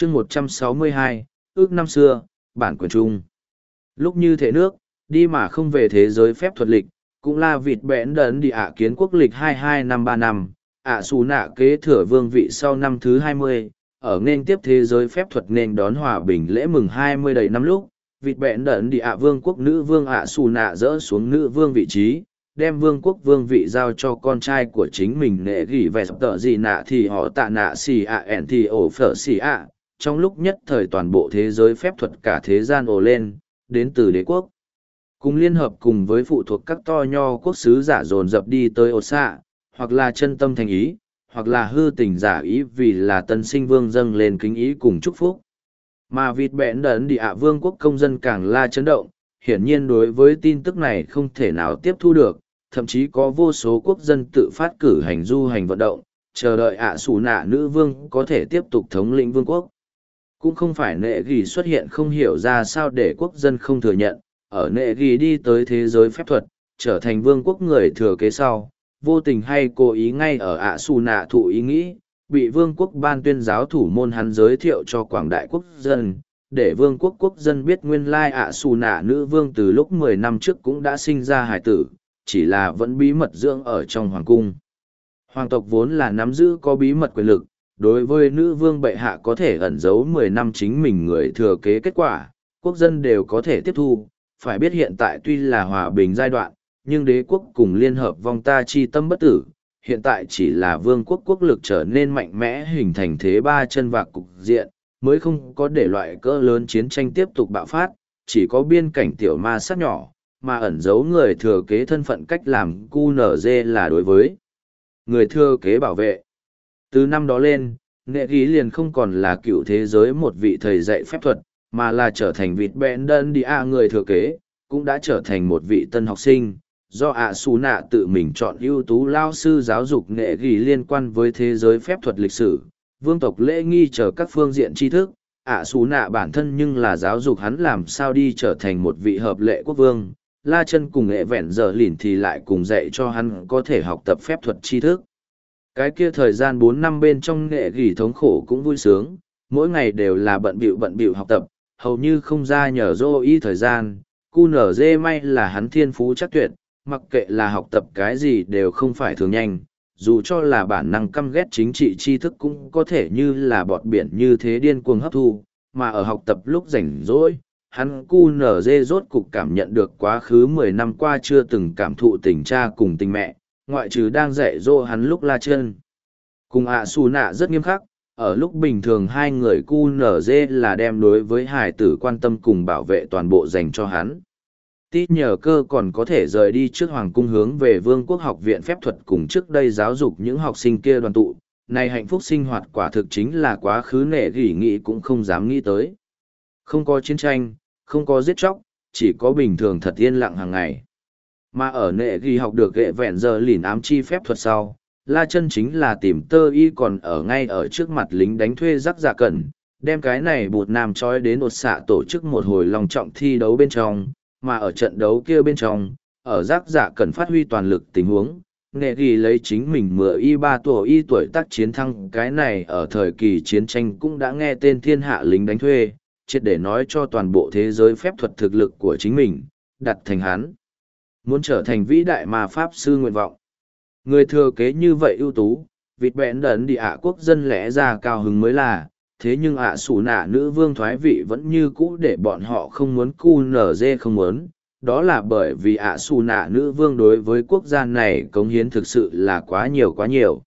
chương 162, ước năm xưa, bản quyền trung. Lúc như thế nước, đi mà không về thế giới phép thuật lịch, cũng là vịt bẽn đấn đi ạ kiến quốc lịch 22 năm 3 năm, ạ xù nạ kế thừa vương vị sau năm thứ 20, ở nên tiếp thế giới phép thuật nên đón hòa bình lễ mừng 20 đầy năm lúc, vịt bẽn đấn đi ạ vương quốc nữ vương ạ xù nạ dỡ xuống nữ vương vị trí, đem vương quốc vương vị giao cho con trai của chính mình nệ gỉ vẻ tợ gì nạ thì họ tạ nạ xì ạ ẻn thì ổ phở xì ạ. Trong lúc nhất thời toàn bộ thế giới phép thuật cả thế gian ồ lên, đến từ đế quốc. Cùng liên hợp cùng với phụ thuộc các to nho quốc sứ giả dồn dập đi tới ột xạ, hoặc là chân tâm thành ý, hoặc là hư tình giả ý vì là tân sinh vương dâng lên kính ý cùng chúc phúc. Mà vịt bẽn đấn đi ạ vương quốc công dân càng la chấn động, hiển nhiên đối với tin tức này không thể nào tiếp thu được, thậm chí có vô số quốc dân tự phát cử hành du hành vận động, chờ đợi ạ xù nạ nữ vương có thể tiếp tục thống lĩnh vương quốc. Cũng không phải nệ ghi xuất hiện không hiểu ra sao để quốc dân không thừa nhận, ở nệ ghi đi tới thế giới phép thuật, trở thành vương quốc người thừa kế sau, vô tình hay cố ý ngay ở ạ xù nạ thụ ý nghĩ, bị vương quốc ban tuyên giáo thủ môn hắn giới thiệu cho quảng đại quốc dân, để vương quốc quốc dân biết nguyên lai ạ xù nạ nữ vương từ lúc 10 năm trước cũng đã sinh ra hải tử, chỉ là vẫn bí mật dưỡng ở trong hoàng cung. Hoàng tộc vốn là nắm giữ có bí mật quyền lực, đối với nữ vương bệ hạ có thể ẩn giấu 10 năm chính mình người thừa kế kết quả, quốc dân đều có thể tiếp thu, phải biết hiện tại tuy là hòa bình giai đoạn, nhưng đế quốc cùng liên hợp vong ta chi tâm bất tử, hiện tại chỉ là vương quốc quốc lực trở nên mạnh mẽ hình thành thế ba chân vạc cục diện, mới không có để loại cỡ lớn chiến tranh tiếp tục bạo phát, chỉ có biên cảnh tiểu ma sát nhỏ, mà ẩn giấu người thừa kế thân phận cách làm QNZ là đối với người thừa kế bảo vệ. Từ năm đó lên, nghệ ghi liền không còn là cựu thế giới một vị thầy dạy phép thuật, mà là trở thành vịt bẽn đân đi ạ người thừa kế, cũng đã trở thành một vị tân học sinh. Do ạ xù nạ tự mình chọn ưu tú lao sư giáo dục nghệ ghi liên quan với thế giới phép thuật lịch sử, vương tộc lễ nghi chờ các phương diện tri thức, ạ xù nạ bản thân nhưng là giáo dục hắn làm sao đi trở thành một vị hợp lệ quốc vương. La chân cùng nghệ vẹn giờ lỉn thì lại cùng dạy cho hắn có thể học tập phép thuật tri thức. Cái kia thời gian 4 năm bên trong nghệ gỉ thống khổ cũng vui sướng, mỗi ngày đều là bận bịu học tập, hầu như không ra nhờ dô y thời gian. QNZ may là hắn thiên phú chắc tuyệt, mặc kệ là học tập cái gì đều không phải thường nhanh, dù cho là bản năng căm ghét chính trị tri thức cũng có thể như là bọt biển như thế điên cuồng hấp thu, mà ở học tập lúc rảnh rỗi, hắn QNZ rốt cục cảm nhận được quá khứ 10 năm qua chưa từng cảm thụ tình cha cùng tình mẹ, ngoại trừ đang dạy dỗ hắn lúc la chân. Cùng ạ xù nạ rất nghiêm khắc, ở lúc bình thường hai người QNZ là đem đối với hải tử quan tâm cùng bảo vệ toàn bộ dành cho hắn. Tít nhờ cơ còn có thể rời đi trước hoàng cung hướng về vương quốc học viện phép thuật cùng trước đây giáo dục những học sinh kia đoàn tụ. Này hạnh phúc sinh hoạt quả thực chính là quá khứ nệ gỉ nghĩ cũng không dám nghĩ tới. Không có chiến tranh, không có giết chóc, chỉ có bình thường thật yên lặng hàng ngày. Mà ở nệ ghi học được ghệ vẹn giờ lìn ám chi phép thuật sau, la chân chính là tìm tơ y còn ở ngay ở trước mặt lính đánh thuê rắc dạ cẩn, đem cái này bụt nam trói đến ột xạ tổ chức một hồi long trọng thi đấu bên trong, mà ở trận đấu kia bên trong, ở rắc dạ cẩn phát huy toàn lực tình huống, nệ ghi lấy chính mình 13 tuổi tác chiến thắng cái này ở thời kỳ chiến tranh cũng đã nghe tên thiên hạ lính đánh thuê, triệt để nói cho toàn bộ thế giới phép thuật thực lực của chính mình, đặt thành hắn muốn trở thành vĩ đại ma pháp sư nguyện vọng. Người thừa kế như vậy ưu tú, vịt bẽn đấn đi ạ quốc dân lẽ ra cao hứng mới là, thế nhưng ạ xù nạ nữ vương thoái vị vẫn như cũ để bọn họ không muốn QNZ không muốn, đó là bởi vì ạ xù nạ nữ vương đối với quốc gia này cống hiến thực sự là quá nhiều quá nhiều.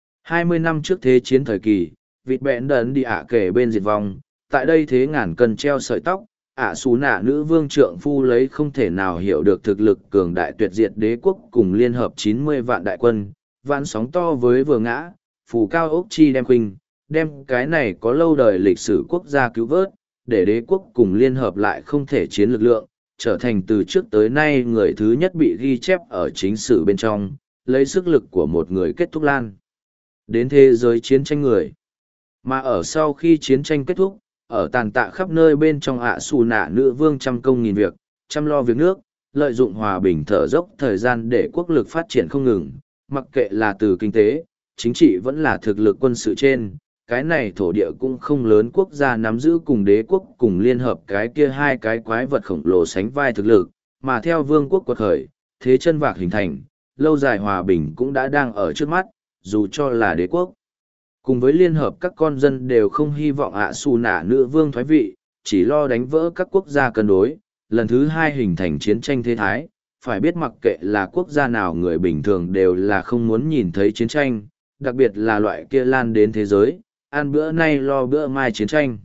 20 năm trước thế chiến thời kỳ, vịt bẽn đấn đi ạ kể bên diệt vong, tại đây thế ngàn cân treo sợi tóc, ạ xù nạ nữ vương trượng phu lấy không thể nào hiểu được thực lực cường đại tuyệt diệt đế quốc cùng liên hợp 90 vạn đại quân, vạn sóng to với vừa ngã, phủ cao ốc chi đem khuynh, đem cái này có lâu đời lịch sử quốc gia cứu vớt, để đế quốc cùng liên hợp lại không thể chiến lực lượng, trở thành từ trước tới nay người thứ nhất bị ghi chép ở chính sử bên trong, lấy sức lực của một người kết thúc lan đến thế giới chiến tranh người. Mà ở sau khi chiến tranh kết thúc, ở tàn tạ khắp nơi bên trong ạ xù nạ nữ vương trăm công nghìn việc, chăm lo việc nước, lợi dụng hòa bình thở dốc thời gian để quốc lực phát triển không ngừng, mặc kệ là từ kinh tế, chính trị vẫn là thực lực quân sự trên, cái này thổ địa cũng không lớn, quốc gia nắm giữ cùng đế quốc cùng liên hợp cái kia hai cái quái vật khổng lồ sánh vai thực lực, mà theo vương quốc quật khởi, thế chân vạc hình thành, lâu dài hòa bình cũng đã đang ở trước mắt, dù cho là đế quốc. Cùng với liên hợp các con dân đều không hy vọng ạ xù nạ nữ vương thoái vị, chỉ lo đánh vỡ các quốc gia cân đối, lần thứ hai hình thành chiến tranh thế thái. Phải biết mặc kệ là quốc gia nào người bình thường đều là không muốn nhìn thấy chiến tranh, đặc biệt là loại kia lan đến thế giới, ăn bữa nay lo bữa mai chiến tranh.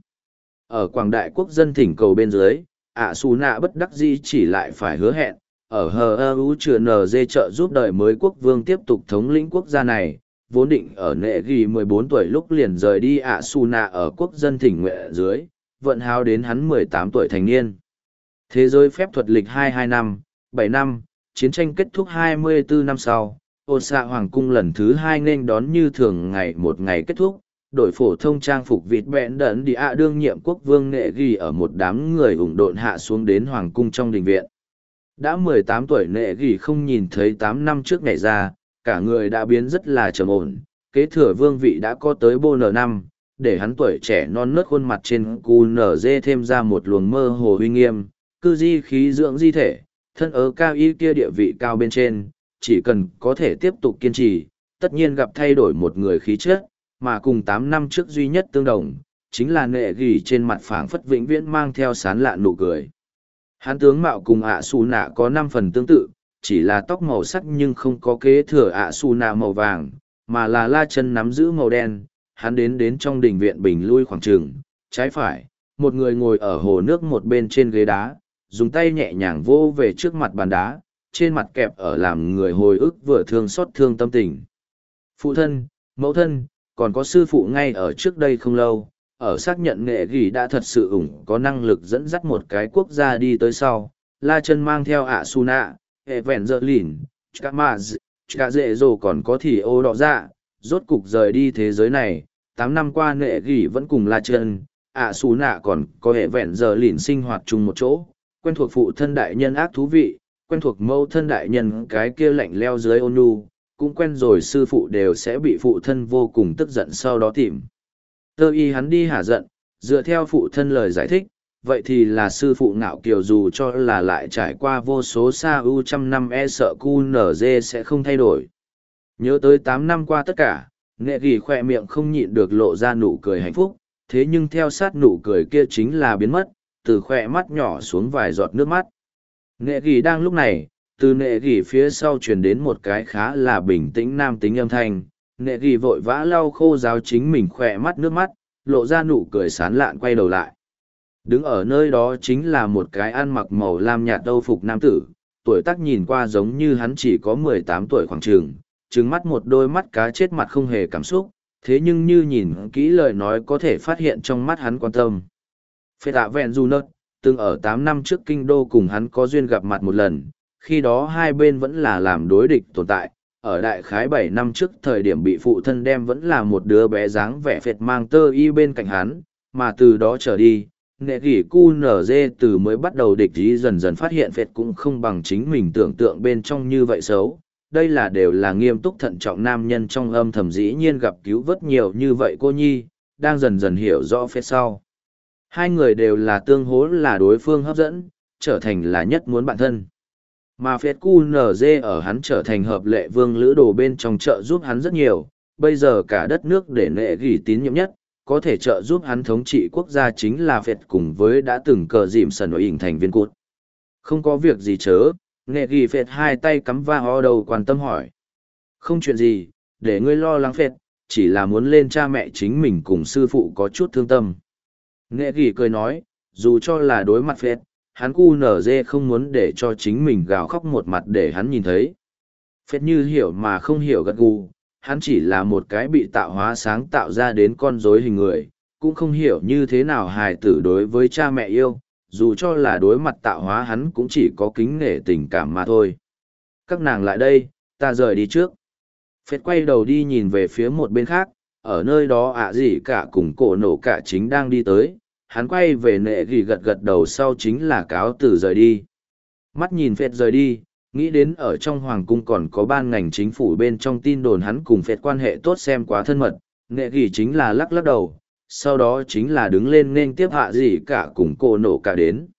Ở quảng đại quốc dân thỉnh cầu bên dưới, ạ xù nạ bất đắc dĩ chỉ lại phải hứa hẹn, ở HEU chừa NG trợ giúp đời mới quốc vương tiếp tục thống lĩnh quốc gia này, vốn định ở nệ ghi 14 tuổi lúc liền rời đi ạ xù nạ ở quốc dân thỉnh nguyện dưới, vận hào đến hắn 18 tuổi thành niên. Thế giới phép thuật lịch 22 năm, 7 năm, chiến tranh kết thúc 24 năm sau, ôn xạ hoàng cung lần thứ 2 nên đón như thường ngày một ngày kết thúc, đổi phổ thông trang phục vịt bẹn đẫn đi ạ đương nhiệm quốc vương nệ ghi ở một đám người ủng độn hạ xuống đến hoàng cung trong đình viện. Đã 18 tuổi nệ ghi không nhìn thấy 8 năm trước ngày ra, cả người đã biến rất là trầm ổn, kế thừa vương vị đã có tới bô n năm, để hắn tuổi trẻ non nớt khuôn mặt trên cu nở dê thêm ra một luồng mơ hồ uy nghiêm, cư di khí dưỡng di thể, thân ớ cao y kia địa vị cao bên trên, chỉ cần có thể tiếp tục kiên trì, tất nhiên gặp thay đổi một người khí chất, mà cùng 8 năm trước duy nhất tương đồng, chính là nệ gỉ trên mặt phảng phất vĩnh viễn mang theo sán lạ nụ cười. Hắn tướng mạo cùng ạ xù nạ có 5 phần tương tự, chỉ là tóc màu sắc nhưng không có kế thừa ạ xù nạ màu vàng, mà là la chân nắm giữ màu đen. Hắn đến trong đình viện bình lui khoảng trường, trái phải, một người ngồi ở hồ nước một bên trên ghế đá, dùng tay nhẹ nhàng vô về trước mặt bàn đá, trên mặt kẹp ở làm người hồi ức vừa thương xót thương tâm tình. Phụ thân, mẫu thân, còn có sư phụ ngay ở trước đây không lâu, ở xác nhận nghệ gỉ đã thật sự có năng lực dẫn dắt một cái quốc gia đi tới sau, la chân mang theo ạ su nạ, hệ vẹn dơ lìn, chả mà chả dễ dồ còn có thì ô đỏ dạ, rốt cục rời đi thế giới này. 8 năm qua nghệ gỉ vẫn cùng la chân, ạ su nạ còn có hệ vẹn dơ lìn sinh hoạt chung một chỗ, quen thuộc phụ thân đại nhân ác thú vị, quen thuộc mẫu thân đại nhân cái kia lạnh leo dưới ôn nhu, cũng quen rồi sư phụ đều sẽ bị phụ thân vô cùng tức giận sau đó tìm. Tơ y hắn đi hả giận, dựa theo phụ thân lời giải thích, vậy thì là sư phụ ngạo kiều dù cho là lại trải qua vô số xa ưu trăm năm e sợ cu nở dê sẽ không thay đổi. Nhớ tới 8 năm qua tất cả, nghệ ghi khoe miệng không nhịn được lộ ra nụ cười hạnh phúc, thế nhưng theo sát nụ cười kia chính là biến mất, từ khoe mắt nhỏ xuống vài giọt nước mắt. Nghệ ghi đang lúc này, từ nghệ ghi phía sau truyền đến một cái khá là bình tĩnh nam tính âm thanh, nghệ ghi vội vã lau khô ráo chính mình khoe mắt nước mắt, lộ ra nụ cười sán lạn quay đầu lại. Đứng ở nơi đó chính là một cái ăn mặc màu lam nhạt âu phục nam tử, tuổi tác nhìn qua giống như hắn chỉ có 18 tuổi khoảng trường, trừng mắt một đôi mắt cá chết mặt không hề cảm xúc, thế nhưng như nhìn kỹ lời nói có thể phát hiện trong mắt hắn quan tâm. Phê tạ vẹn dù nớt, từng ở 8 năm trước kinh đô cùng hắn có duyên gặp mặt một lần, khi đó hai bên vẫn là làm đối địch tồn tại, ở đại khái 7 năm trước thời điểm bị phụ thân đem vẫn là một đứa bé dáng vẻ phệt mang tơ y bên cạnh hắn, mà từ đó trở đi, nghệ gỉ cu nở dê từ mới bắt đầu địch ý dần dần phát hiện phệt cũng không bằng chính mình tưởng tượng bên trong như vậy xấu. Đây là đều là nghiêm túc thận trọng nam nhân trong âm thầm dĩ nhiên gặp cứu vớt nhiều như vậy cô nhi, đang dần dần hiểu rõ phệt sau. Hai người đều là tương hỗ là đối phương hấp dẫn, trở thành là nhất muốn bạn thân. Mà phệt cu nở dê ở hắn trở thành hợp lệ vương lữ đồ bên trong trợ giúp hắn rất nhiều, bây giờ cả đất nước để nệ gỉ tín nhiệm nhất, có thể trợ giúp hắn thống trị quốc gia chính là phệt cùng với đã từng cờ dìm sần ở ỉnh thành viên cút. Không có việc gì chớ, nệ gỉ phệt hai tay cắm va ho đầu quan tâm hỏi. Không chuyện gì, để ngươi lo lắng phệt, chỉ là muốn lên cha mẹ chính mình cùng sư phụ có chút thương tâm. Nệ gỉ cười nói, dù cho là đối mặt phệt, hắn cu nở dê không muốn để cho chính mình gào khóc một mặt để hắn nhìn thấy. Phệt như hiểu mà không hiểu gật gù, hắn chỉ là một cái bị tạo hóa sáng tạo ra đến con rối hình người, cũng không hiểu như thế nào hài tử đối với cha mẹ yêu, dù cho là đối mặt tạo hóa hắn cũng chỉ có kính nể tình cảm mà thôi. Các nàng lại đây, ta rời đi trước. Phệt quay đầu đi nhìn về phía một bên khác, ở nơi đó ạ gì cả cùng cổ nổ cả chính đang đi tới, hắn quay về nệ gỉ gật gật đầu sau chính là cáo từ rời đi. Mắt nhìn Phệt rời đi, nghĩ đến ở trong hoàng cung còn có ban ngành chính phủ bên trong tin đồn hắn cùng Phệt quan hệ tốt xem quá thân mật, Nghệ ghi chính là lắc lắc đầu, sau đó chính là đứng lên nên tiếp ạ gì cả cùng cô nổ cả đến.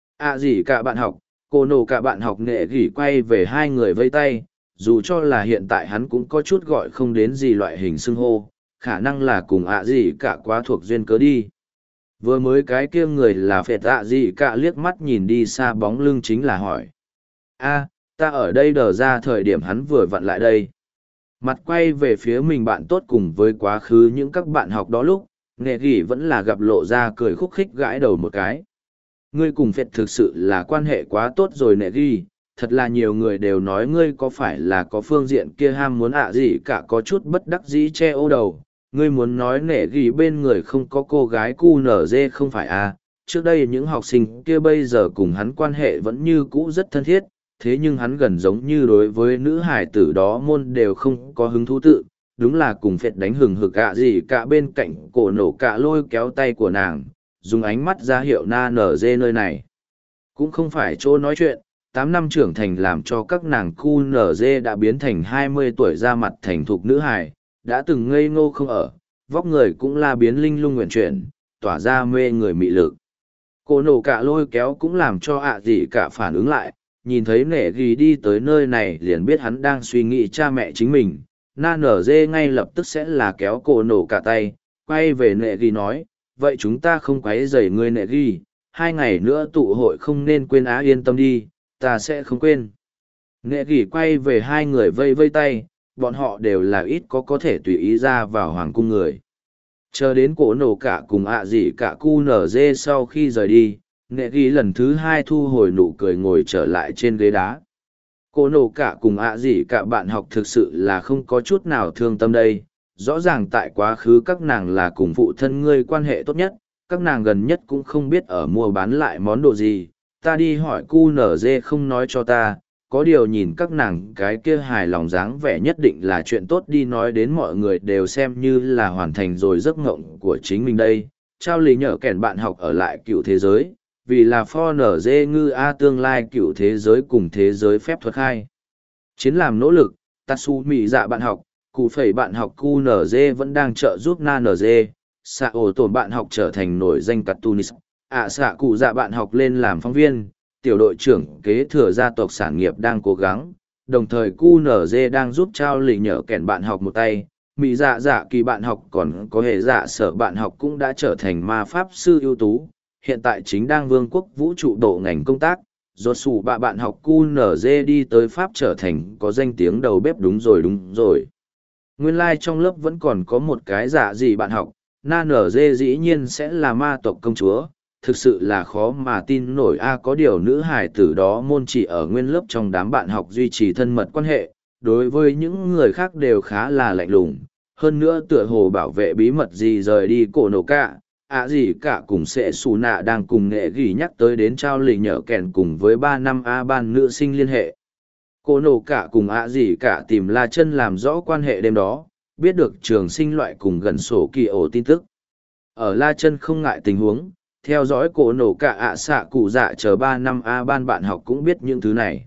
ạ gì cả bạn học, cô nổ cả bạn học nghệ ghi quay về hai người vây tay, dù cho là hiện tại hắn cũng có chút gọi không đến gì loại hình xưng hô, khả năng là cùng ạ gì cả quá thuộc duyên cớ đi. Vừa mới cái kia người là phệt ạ gì cả liếc mắt nhìn đi xa bóng lưng chính là hỏi. A, ta ở đây đờ ra thời điểm hắn vừa vặn lại đây. Mặt quay về phía mình bạn tốt cùng với quá khứ những các bạn học đó lúc, nghệ ghi vẫn là gặp lộ ra cười khúc khích gãi đầu một cái. Ngươi cùng phệt thực sự là quan hệ quá tốt rồi nghệ ghi, thật là nhiều người đều nói ngươi có phải là có phương diện kia ham muốn ạ gì cả có chút bất đắc dĩ che ô đầu. Ngươi muốn nói nghệ ghi bên người không có cô gái cu nở dê không phải à, trước đây những học sinh kia bây giờ cùng hắn quan hệ vẫn như cũ rất thân thiết, thế nhưng hắn gần giống như đối với nữ hải tử đó môn đều không có hứng thú tự, đúng là cùng phệt đánh hừng hực ạ gì cả bên cạnh cổ nổ cả lôi kéo tay của nàng, dùng ánh mắt ra hiệu na nở dê nơi này. Cũng không phải chỗ nói chuyện, 8 năm trưởng thành làm cho các nàng cu nở dê đã biến thành 20 tuổi ra mặt thành thục nữ hải, đã từng ngây ngô không ở, vóc người cũng là biến linh lung nguyện chuyển, tỏa ra mê người mị lực. Cổ nổ cả lôi kéo cũng làm cho ạ gì cả phản ứng lại, nhìn thấy nể ghi đi tới nơi này liền biết hắn đang suy nghĩ cha mẹ chính mình. Na nở dê ngay lập tức sẽ là kéo cổ nổ cả tay, quay về nệ ghi nói, vậy chúng ta không quấy rầy ngươi nệ ghi, 2 ngày nữa tụ hội không nên quên á, yên tâm đi, ta sẽ không quên. Nệ ghi quay về hai người vây vây tay, bọn họ đều là ít có thể tùy ý ra vào hoàng cung người. Chờ đến cổ nổ cả cùng ạ gì cả cu nở dê sau khi rời đi, nệ ghi lần thứ 2 thu hồi nụ cười ngồi trở lại trên ghế đá. Cổ nổ cả cùng ạ gì cả bạn học thực sự là không có chút nào thương tâm đây. Rõ ràng tại quá khứ các nàng là cùng phụ thân ngươi quan hệ tốt nhất, các nàng gần nhất cũng không biết ở mua bán lại món đồ gì. Ta đi hỏi cu nở dê không nói cho ta, có điều nhìn các nàng cái kia hài lòng dáng vẻ nhất định là chuyện tốt đi, nói đến mọi người đều xem như là hoàn thành rồi giấc ngộng của chính mình đây. Trao lý nhở kẻn bạn học ở lại cựu thế giới, vì là pho nở dê ngư a tương lai cựu thế giới cùng thế giới phép thuật khai. Chiến làm nỗ lực, Tatsu Mỹ dạ bạn học, cụ phẩy bạn học cu nở dê vẫn đang trợ giúp na nở dê, xạ ổ tổn bạn học trở thành nổi danh cartoonist, xạ cụ dạ bạn học lên làm phóng viên, tiểu đội trưởng kế thừa gia tộc sản nghiệp đang cố gắng, đồng thời cu nở dê đang giúp trao lì nhở kẻn bạn học một tay. Mỹ dạ dạ kỳ bạn học còn có hệ dạ sở bạn học cũng đã trở thành ma pháp sư ưu tú, hiện tại chính đang vương quốc vũ trụ độ ngành công tác. Rốt sủ bạn học QNZ đi tới Pháp trở thành có danh tiếng đầu bếp, đúng rồi. Nguyên lai trong lớp vẫn còn có một cái dạ gì bạn học, na nở dê dĩ nhiên sẽ là ma tộc công chúa, thực sự là khó mà tin nổi a. Có điều nữ hải tử đó môn chỉ ở nguyên lớp trong đám bạn học duy trì thân mật quan hệ, đối với những người khác đều khá là lạnh lùng, hơn nữa tựa hồ bảo vệ bí mật gì rời đi cổ nổ cả. Gì cả cùng sẽ xù nạ đang cùng nghệ ghi nhắc tới đến trao lì nhở kèn cùng với 3 năm A ban nữ sinh liên hệ. Cô nổ cả cùng gì cả tìm La Chân làm rõ quan hệ đêm đó, biết được trường sinh loại cùng gần sổ kỳ ổ tin tức. Ở La Chân không ngại tình huống, theo dõi cổ nổ cả xạ cụ dạ chờ 3 năm A ban bạn học cũng biết những thứ này.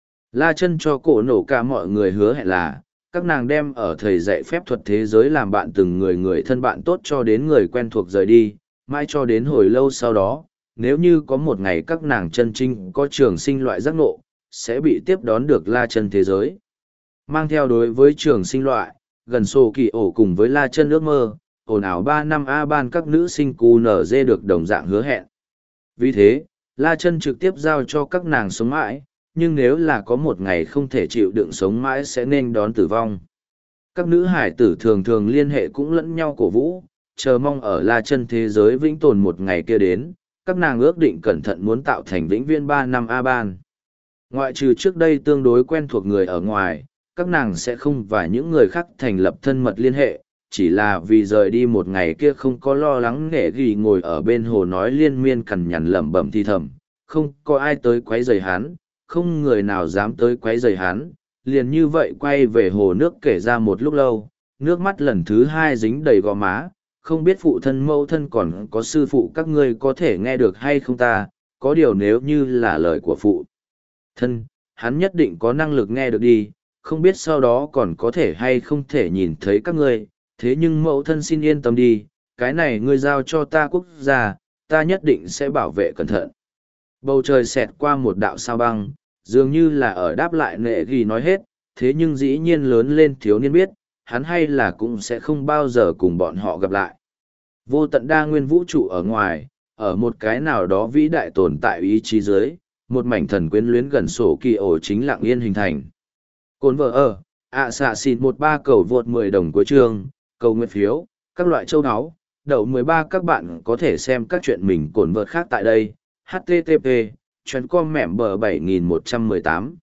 La Chân cho cổ nổ cả mọi người hứa hẹn là, các nàng đem ở thầy dạy phép thuật thế giới làm bạn từng người thân bạn tốt cho đến người quen thuộc rời đi, mãi cho đến hồi lâu sau đó, nếu như có một ngày các nàng chân trinh có trường sinh loại giác ngộ, sẽ bị tiếp đón được La Chân thế giới. Mang theo đối với trường sinh loại, gần sổ kỳ ổ cùng với La Chân ước mơ, ồn ào 3 năm A ban các nữ sinh QNZ được đồng dạng hứa hẹn. Vì thế, La Chân trực tiếp giao cho các nàng sống mãi, nhưng nếu là có một ngày không thể chịu đựng sống mãi sẽ nên đón tử vong. Các nữ hải tử thường thường liên hệ cũng lẫn nhau cổ vũ, chờ mong ở La Chân thế giới vĩnh tồn một ngày kia đến, các nàng ước định cẩn thận muốn tạo thành vĩnh viên 3 năm A ban. Ngoại trừ trước đây tương đối quen thuộc người ở ngoài, các nàng sẽ không và những người khác thành lập thân mật liên hệ, chỉ là vì rời đi một ngày kia không có lo lắng nghệ ghi ngồi ở bên hồ nói liên miên cằn nhằn lẩm bẩm thì thầm, không có ai tới quấy rầy hắn, không người nào dám tới quấy rầy hắn, liền như vậy quay về hồ nước kể ra một lúc lâu, nước mắt lần thứ 2 dính đầy gò má, không biết phụ thân mẫu thân còn có sư phụ các ngươi có thể nghe được hay không ta, có điều nếu như là lời của phụ thân, hắn nhất định có năng lực nghe được đi, không biết sau đó còn có thể hay không thể nhìn thấy các ngươi, Thế nhưng mẫu thân xin yên tâm đi, cái này ngươi giao cho ta quốc gia, ta nhất định sẽ bảo vệ cẩn thận. Bầu trời xẹt qua một đạo sao băng, dường như là ở đáp lại nệ ghi nói hết, thế nhưng dĩ nhiên lớn lên thiếu niên biết, hắn hay là cũng sẽ không bao giờ cùng bọn họ gặp lại. Vô tận đa nguyên vũ trụ ở ngoài, ở một cái nào đó vĩ đại tồn tại ý chí dưới, một mảnh thần quyến luyến gần sổ kỳ ổ chính lặng yên hình thành. Cồn vợ ở, xạ xịt 13 cầu vượt 10 đồng cuối chương, cầu nguyện phiếu, các loại châu áo, đậu 13 các bạn có thể xem các chuyện mình cồn vợt khác tại đây. HTTP, chuyến com mẻm bờ 7118.